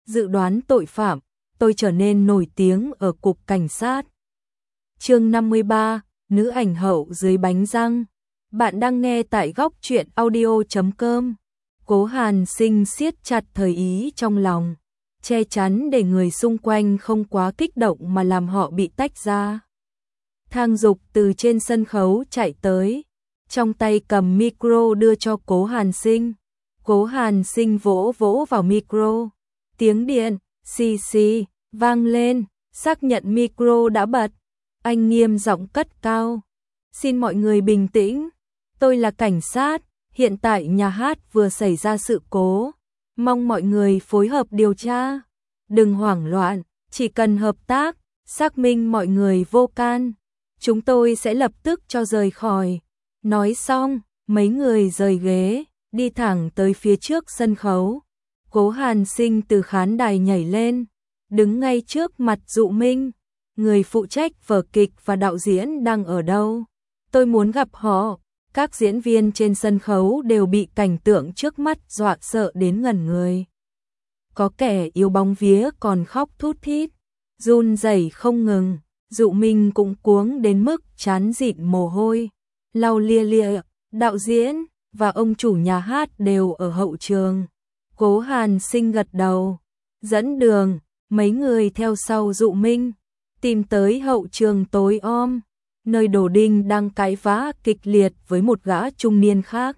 dự đoán tội phạm, tôi trở nên nổi tiếng ở cục cảnh sát. Chương 53, nữ ảnh hậu dưới bánh răng. Bạn đang nghe tại góc truyện audio.com. Cố Hàn Sinh siết chặt thời ý trong lòng, che chắn để người xung quanh không quá kích động mà làm họ bị tách ra. Thang Dục từ trên sân khấu chạy tới, trong tay cầm micro đưa cho Cố Hàn Sinh. Cố Hàn Sinh vỗ vỗ vào micro, tiếng điện xì xì vang lên, xác nhận micro đã bật. Anh nghiêm giọng cất cao, xin mọi người bình tĩnh, tôi là cảnh sát, hiện tại nhà hát vừa xảy ra sự cố, mong mọi người phối hợp điều tra, đừng hoảng loạn, chỉ cần hợp tác, xác minh mọi người vô can, chúng tôi sẽ lập tức cho rời khỏi. Nói xong, mấy người rời ghế, đi thẳng tới phía trước sân khấu. Cố Hàn Sinh từ khán đài nhảy lên, đứng ngay trước mặt Dụ Minh. Người phụ trách vở kịch và đạo diễn đang ở đâu? Tôi muốn gặp họ. Các diễn viên trên sân khấu đều bị cảnh tượng trước mắt dọa sợ đến ngẩn người. Có kẻ yếu bóng vía còn khóc thút thít, run rẩy không ngừng. Dụ Minh cũng cuống đến mức trán dịn mồ hôi, lau lia lia. Đạo diễn và ông chủ nhà hát đều ở hậu trường. Cố Hàn Sinh gật đầu, dẫn đường, mấy người theo sau Dụ Minh, tìm tới hậu trường tối om, nơi Đồ Đinh đang cãi vã kịch liệt với một gã trung niên khác.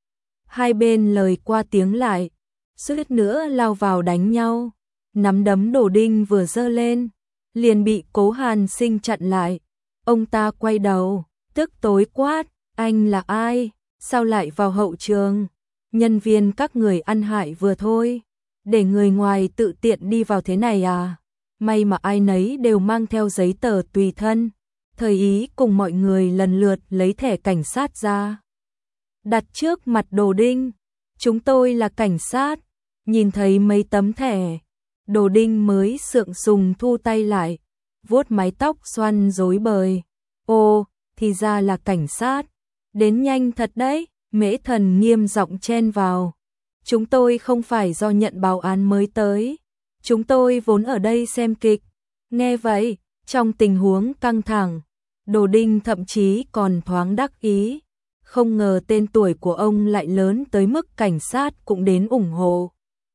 Hai bên lời qua tiếng lại, suýt nữa lao vào đánh nhau. Nắm đấm Đồ Đinh vừa giơ lên, liền bị Cố Hàn Sinh chặn lại. Ông ta quay đầu, tức tối quát, anh là ai? Sao lại vào hậu trường? Nhân viên các người ăn hại vừa thôi, để người ngoài tự tiện đi vào thế này à? May mà ai nấy đều mang theo giấy tờ tùy thân. Thời ý cùng mọi người lần lượt lấy thẻ cảnh sát ra, đặt trước mặt Đồ Đinh. Chúng tôi là cảnh sát. Nhìn thấy mấy tấm thẻ, Đồ Đinh mới sượng sùng thu tay lại, vuốt mái tóc xoăn rối bời. Ồ, thì ra là cảnh sát. Đến nhanh thật đấy. Mễ Thần nghiêm giọng chen vào. Chúng tôi không phải do nhận báo án mới tới. Chúng tôi vốn ở đây xem kịch. Nghe vậy, trong tình huống căng thẳng, Đồ Đinh thậm chí còn thoáng đắc ý. Không ngờ tên tuổi của ông lại lớn tới mức cảnh sát cũng đến ủng hộ.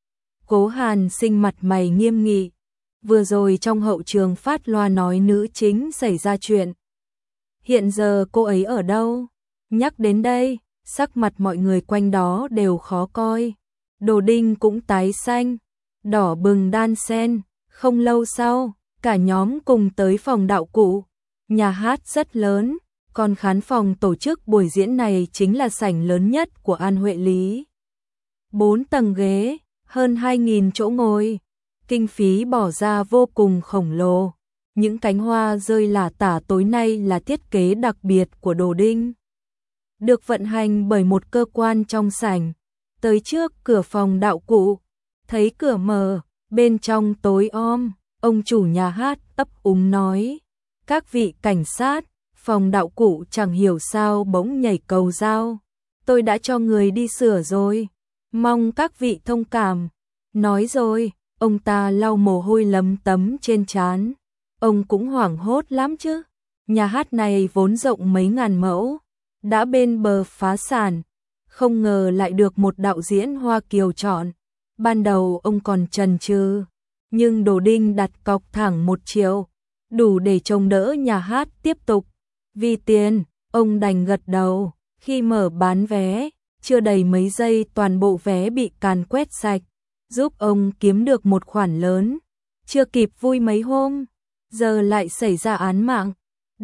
Cố Hàn Sinh mặt mày nghiêm nghị. Vừa rồi trong hậu trường phát loa nói nữ chính xảy ra chuyện. Hiện giờ cô ấy ở đâu? Nhắc đến đây, sắc mặt mọi người quanh đó đều khó coi. Đồ Đinh cũng tái xanh, đỏ bừng đan xen. Không lâu sau, cả nhóm cùng tới phòng đạo cụ. Nhà hát rất lớn, còn khán phòng tổ chức buổi diễn này chính là sảnh lớn nhất của An Huệ Lý. 4 tầng ghế, hơn 2.000 chỗ ngồi. Kinh phí bỏ ra vô cùng khổng lồ. Những cánh hoa rơi lả tả tối nay là thiết kế đặc biệt của Đồ Đinh, được vận hành bởi một cơ quan trong sảnh. Tới trước cửa phòng đạo cụ, thấy cửa mở, bên trong tối om, ông chủ nhà hát ấp úng nói, các vị cảnh sát, phòng đạo cụ chẳng hiểu sao bỗng nhảy cầu dao. Tôi đã cho người đi sửa rồi, mong các vị thông cảm. Nói rồi, ông ta lau mồ hôi lấm tấm trên trán. Ông cũng hoảng hốt lắm chứ. Nhà hát này vốn rộng mấy ngàn mẫu, đã bên bờ phá sản, không ngờ lại được một đạo diễn Hoa Kiều chọn. Ban đầu ông còn chần chừ, nhưng Đồ Đinh đặt cọc thẳng 1 triệu, đủ để trông đỡ nhà hát tiếp tục. Vì tiền, ông đành gật đầu. Khi mở bán vé, chưa đầy mấy giây toàn bộ vé bị càn quét sạch, giúp ông kiếm được một khoản lớn. Chưa kịp vui mấy hôm, giờ lại xảy ra án mạng.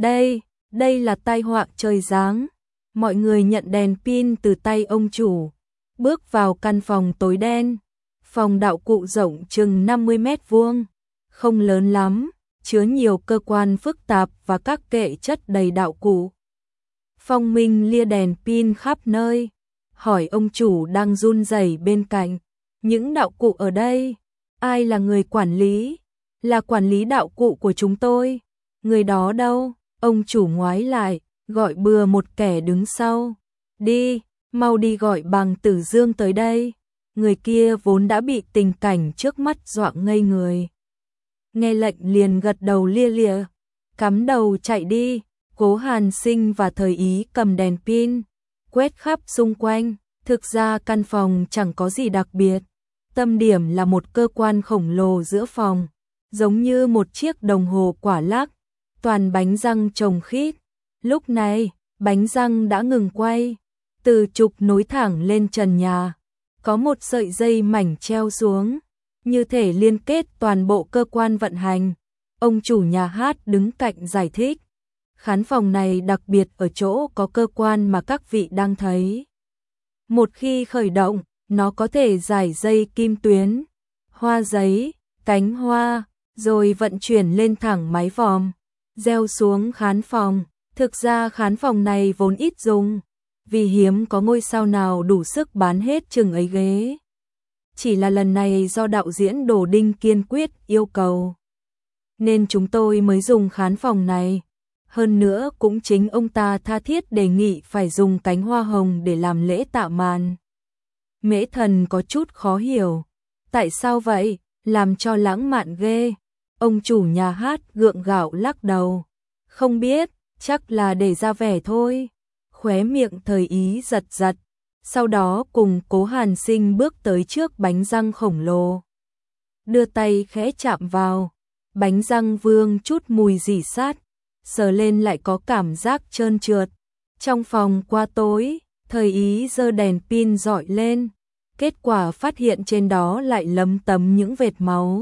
Đây là tai họa trời giáng. Mọi người nhận đèn pin từ tay ông chủ, bước vào căn phòng tối đen. Phòng đạo cụ rộng chừng 50 mét vuông, không lớn lắm, chứa nhiều cơ quan phức tạp và các kệ chất đầy đạo cụ. Phong Minh lia đèn pin khắp nơi, hỏi ông chủ đang run rẩy bên cạnh, những đạo cụ ở đây, ai là người quản lý? Là quản lý đạo cụ của chúng tôi. Người đó đâu? Ông chủ ngoái lại, gọi bừa một kẻ đứng sau. Đi, mau đi gọi Bằng Tử Dương tới đây. Người kia vốn đã bị tình cảnh trước mắt dọa ngây người. Nghe lệnh liền gật đầu lia lịa, cắm đầu chạy đi. Cố Hàn Sinh và Thời Ý cầm đèn pin, quét khắp xung quanh. Thực ra căn phòng chẳng có gì đặc biệt. Tâm điểm là một cơ quan khổng lồ giữa phòng, giống như một chiếc đồng hồ quả lắc, toàn bánh răng chồng khít. Lúc này, bánh răng đã ngừng quay, từ trục nối thẳng lên trần nhà. Có một sợi dây mảnh treo xuống, như thể liên kết toàn bộ cơ quan vận hành. Ông chủ nhà hát đứng cạnh giải thích. Khán phòng này đặc biệt ở chỗ có cơ quan mà các vị đang thấy. Một khi khởi động, nó có thể giải dây kim tuyến, hoa giấy, cánh hoa, rồi vận chuyển lên thẳng mái vòm, gieo xuống khán phòng. Thực ra khán phòng này vốn ít dùng, vì hiếm có ngôi sao nào đủ sức bán hết chừng ấy ghế. Chỉ là lần này do đạo diễn Đồ Đinh kiên quyết yêu cầu, nên chúng tôi mới dùng khán phòng này. Hơn nữa cũng chính ông ta tha thiết đề nghị phải dùng cánh hoa hồng để làm lễ tạ màn. Mễ Thần có chút khó hiểu. Tại sao vậy? Làm cho lãng mạn ghê. Ông chủ nhà hát gượng gạo lắc đầu. Không biết, chắc là để ra vẻ thôi. Khóe miệng Thời Ý giật giật. Sau đó cùng Cố Hàn Sinh bước tới trước bánh răng khổng lồ. Đưa tay khẽ chạm vào. Bánh răng vương chút mùi rỉ sát. Sờ lên lại có cảm giác trơn trượt. Trong phòng qua tối, Thời Ý giơ đèn pin dọi lên. Kết quả phát hiện trên đó lại lấm tấm những vệt máu.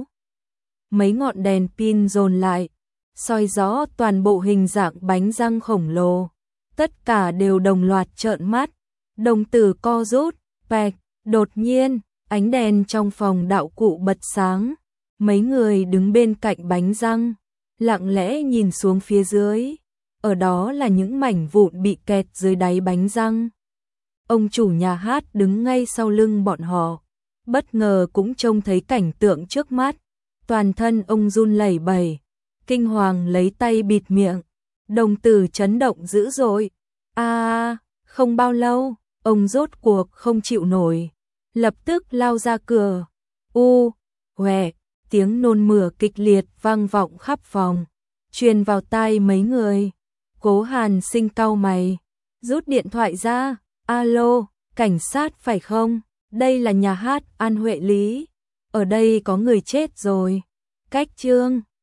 Mấy ngọn đèn pin dồn lại, soi rõ toàn bộ hình dạng bánh răng khổng lồ. Tất cả đều đồng loạt trợn mắt, đồng tử co rút, bạch. Đột nhiên, ánh đèn trong phòng đạo cụ bật sáng. Mấy người đứng bên cạnh bánh răng, lặng lẽ nhìn xuống phía dưới. Ở đó là những mảnh vụn bị kẹt dưới đáy bánh răng. Ông chủ nhà hát đứng ngay sau lưng bọn họ, bất ngờ cũng trông thấy cảnh tượng trước mắt. Toàn thân ông run lẩy bẩy, kinh hoàng lấy tay bịt miệng, đồng tử chấn động dữ dội. Không bao lâu, ông rốt cuộc không chịu nổi, lập tức lao ra cửa. Tiếng nôn mửa kịch liệt vang vọng khắp phòng, truyền vào tai mấy người. Cố Hàn Sinh cau mày, rút điện thoại ra. Alo, cảnh sát phải không? Đây là nhà hát An Huệ Lý. Ở đây có người chết rồi. Cách chương